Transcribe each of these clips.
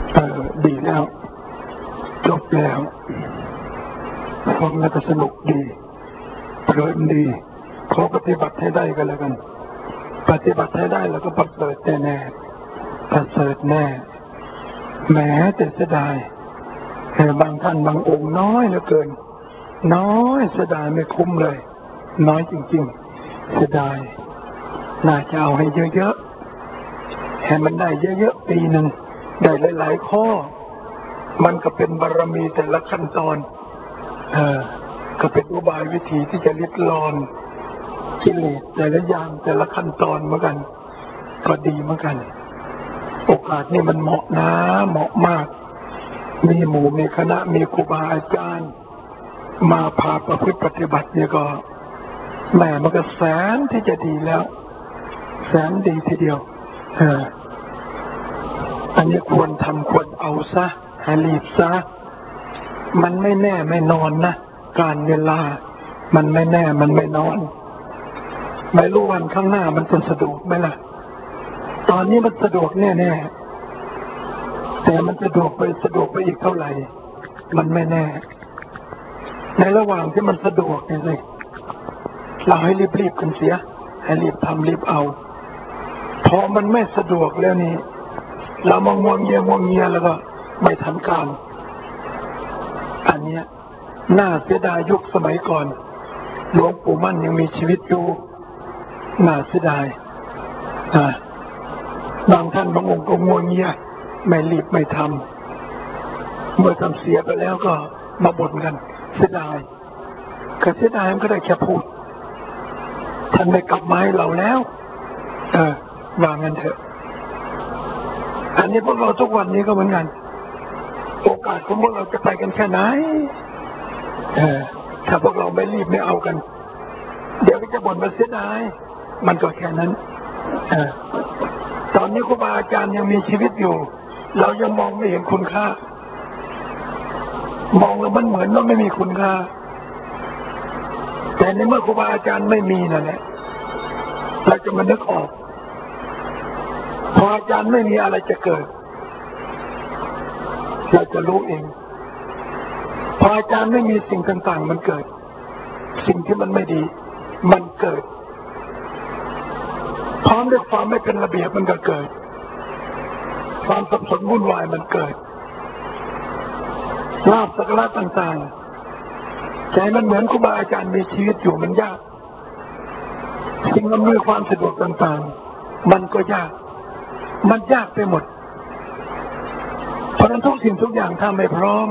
ดีแล้วจบแล้วฟังแล้วก็สนุกดีเพลินดีขอปฏิบัติให้ได้กันแล้วกันปฏิบัติให้ได้แล้วก็ประเสริฐแน่ๆประเสริฐแน่แม้แต่เสียดายบางท่านบางองค์น้อยเหลือเกินน้อยเสียดายไม่คุ้มเลยน้อยจริงๆเสียดายน่าจะเอาให้เยอะๆให้มันได้เยอะๆปีหนึ่งได้หลายๆข้อมันก็เป็นบารมีแต่ละขั้นตอนก็เป็นอุบายวิธีที่จะลิดรอนกิเลสแต่ละอย่างแต่ละขั้นตอนเหมือนกันก็ดีเหมือนกันโอกาสนี่มันเหมาะนะเหมาะมากมีหมู่มีคณะมีครูบาอาจารย์มาพาประพฤติปฏิบัติเนี่ยก็แม่มันก็แสนที่จะดีแล้วแสนดีทีเดียวอันนี้ควรทำควรเอาซะให้รีบซะมันไม่แน่ไม่นอนนะการเวลามันไม่แน่มันไม่นอนไม่รู้วันข้างหน้ามันจะสะดวกไหมล่ะตอนนี้มันสะดวกแน่ๆแต่มันสะดวกไปอีกเท่าไหร่มันไม่แน่ในระหว่างที่มันสะดวกเนี่ยสิเราให้รีบกันเสียให้รีบทำรีบเอาพอมันไม่สะดวกแล้วนี่เรามองเงียแล้วก็ไม่ทำการอันเนี้ยน่าเสียดายยุคสมัยก่อนหลวงปู่มั่นยังมีชีวิตอยู่น่าเสียดายบางท่านบางองค์ก็งัวเงียไม่รีบไม่ทำเมื่อทำเสียไปแล้วก็มาบ่นกันเสียดายก็เสียดายมันก็ได้แค่พูดท่านไม่กลับมาให้เราแล้วว่างั้นเถอะอันนี้พวกเราทุกวันนี้ก็เหมือนกันโอกาสของพวกเราจะไปกันแค่ไหนถ้าพวกเราไม่รีบไม่เอากันเดี๋ยวก็จะบ่นมาเสียดายมันก็แค่นั้นตอนนี้ครูบาอาจารย์ยังมีชีวิตอยู่เรายังมองไม่เห็นคุณค่ามองแล้วมันเหมือนว่าไม่มีคุณค่าแต่ในเมื่อครูบาอาจารย์ไม่มีนั่นแหละเราจะมานึกออกพออาจารย์ไม่มีอะไรจะเกิดเราจะรู้เองพออาจารย์ไม่มีสิ่งต่างๆมันเกิดสิ่งที่มันไม่ดีมันเกิดพร้อมด้วยความไม่เป็นระเบียบมันก็เกิดความสับสนวุ่นวายมันเกิดลาภสักการะต่างๆใจมันเหมือนครูบาอาจารย์มีชีวิตอยู่มันยากสิ่งอำนวยความสะดวกต่างๆมันก็ยากมันยากไปหมดเพราะฉะนั้นทุกสิ่งทุกอย่างถ้าไม่พร้อม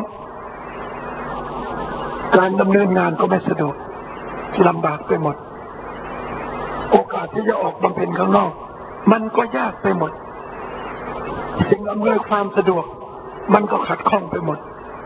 การดำเนินงานก็ไม่สะดวกลำบากไปหมดโอกาสที่จะออกบำเพ็ญข้างนอกมันก็ยากไปหมดสิ่งอำนวยความสะดวกมันก็ขัดข้องไปหมด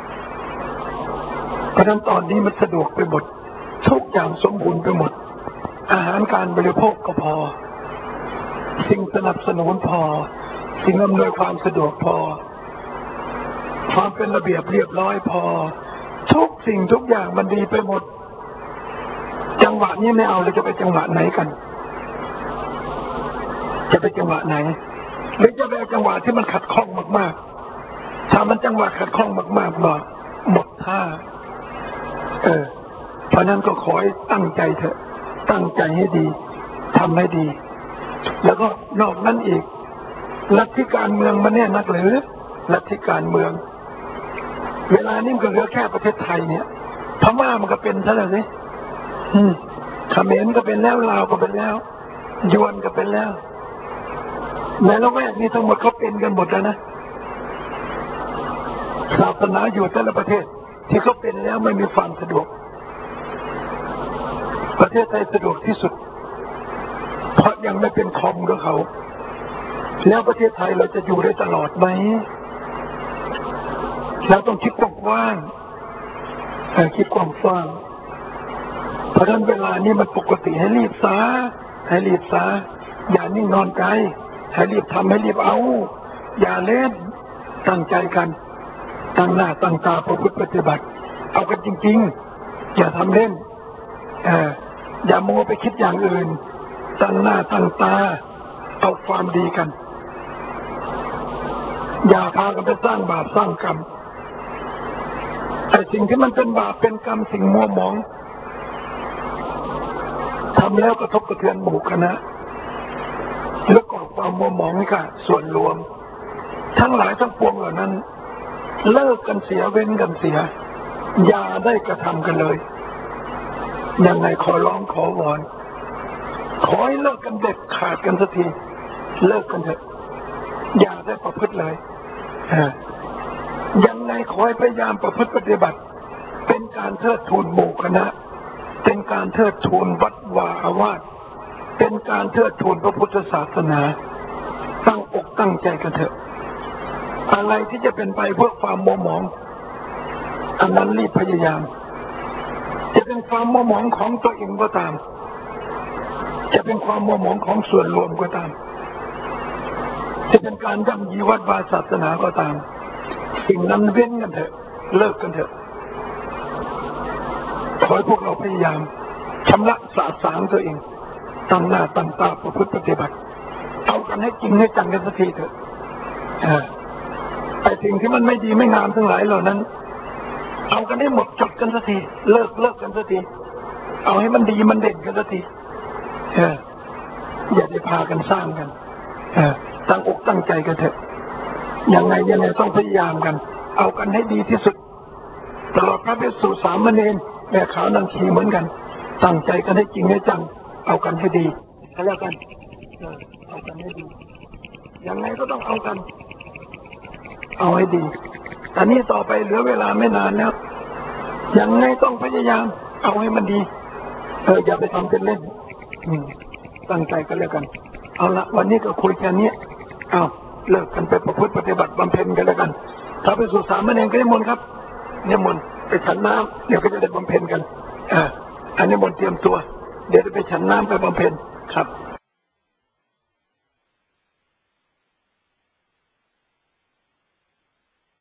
เพราะฉะนั้นตอนนี้มันสะดวกไปหมดทุกอย่างสมบูรณ์ไปหมดอาหารการบริโภคก็พอสิ่งสนับสนุนพอสิ่งอำนวยความสะดวกพอความเป็นระเบียบเรียบร้อยพอทุกสิ่งทุกอย่างมันดีไปหมดจังหวะนี้ไม่เอาเลยจะไปจังหวะไหนกันจะไปจังหวะไหนหรือจะไปจังหวะที่มันขัดข้องมากๆถ้ามันจังหวะขัดข้องมากๆหมดท่าเพราะนั้นก็ขอให้ตั้งใจเถอะตั้งใจให้ดีทำให้ดีแล้วก็นอกนั้นอีกลัทธิการเมืองมันเนี่ยนักหรือลัทธิการเมืองเวลานี้มันก็เหลือแค่ประเทศไทยเนี่ยพม่ามันก็เป็นซะแล้วสิเขมรก็เป็นแล้วลาวก็เป็นแล้วยวนก็เป็นแล้วในละแวกนี้ทั้งหมดเขาเป็นกันหมดแล้วนะศาสนาอยู่แต่ละประเทศที่เขาเป็นแล้วไม่มีความสะดวกประเทศไทยสะดวกที่สุดเพราะยังไม่เป็นคอมกับเขาแล้วประเทศไทยเราจะอยู่ได้ตลอดไหมเราต้องคิดกว้างคิดกว้างเพราะฉะนั้นเวลานี้มันปกติให้รีบซะอย่านิ่งนอนใจให้รีบทำให้รีบเอาอย่าเล่นตั้งใจกันตั้งหน้าตั้งตาประพฤติปฏิบัติเอากันจริงๆอย่าทำเล่นอย่ามัวไปคิดอย่างอื่นตั้งหน้าตั้งตาเอาความดีกันอย่าพากันไปสร้างบาปสร้างกรรมแต่สิ่งที่มันเป็นบาปเป็นกรรมสิ่งมัวหมองทำแล้วกระทบกระเทือนหมู่คณะแล้วก่อความมัวหมองให้กับส่วนรวมทั้งหลายทั้งปวงเหล่านั้นเลิกกันเสียเว้นกันเสียอย่าได้กระทำกันเลยยังไงขอร้องขอวอนขอให้เลิกกันเด็ดขาดกันสักทีเลิกกันเถอะอย่าได้ประพฤติเลยยังไงขอให้พยายามประพฤติปฏิบัติเป็นการเทิดทูนหมู่คณะเป็นการเทิดทูนวัดวาอาวาสเป็นการเทิดทูนพระพุทธศาสนาตั้งอกตั้งใจกันเถอะอะไรที่จะเป็นไปเพื่อความมัวหมองอันนั้นรีบพยายามจะเป็นความมัวหมองของตัวเองก็ตามจะเป็นความมัวหมองของส่วนรวมก็ตามจะเป็นการย่ำยีวัดวาศาสนาก็ตามสิ่งนั้นเว้นกันเถอะเลิกกันเถอะขอให้พวกเราพยายามชำระสาสางตัวเองตั้งหน้าตั้งตาประพฤติปฏิบัติเอากันให้จริงให้จังกันสักทีเถอะไอ้สิ่งที่มันไม่ดีไม่งามทั้งหลายเหล่านั้นเอากันให้หมดจดกันสักทีเลิกกันสักทีเอาให้มันดีมันเด่นกันสักทีอย่าได้พากันสร้างกันตั้งอกตั้งใจกันเถอะยังไงต้องพยายามกันเอากันให้ดีที่สุดตลอดพระภิกษุสามเณรแม่ขาวนางชีเหมือนกันตั้งใจกันให้จริงให้จังเอากันให้ดีแล้วกันเอากันให้ดียังไงก็ต้องเอากันเอาให้ดีอันนี้ต่อไปเหลือเวลาไม่นานแล้วยังไงต้องพยายามเอาให้มันดีอย่าไปทำเป็นเล่นตั้งใจกันแล้วกันเอาละวันนี้ก็คุยแค่นี้เอาเลิกกันไปประพฤติปฏิบัติบำเพ็ญกันแล้วกันถ้าไปสู่สามเณรก็นิมนต์ครับนิมนต์ไปฉันน้ำเดี๋ยวก็จะได้บำเพ็ญกันอันนี้มนต์เตรียมตัวเดี๋ยวจะไปฉันน้ำไปบำเพ็ญครับ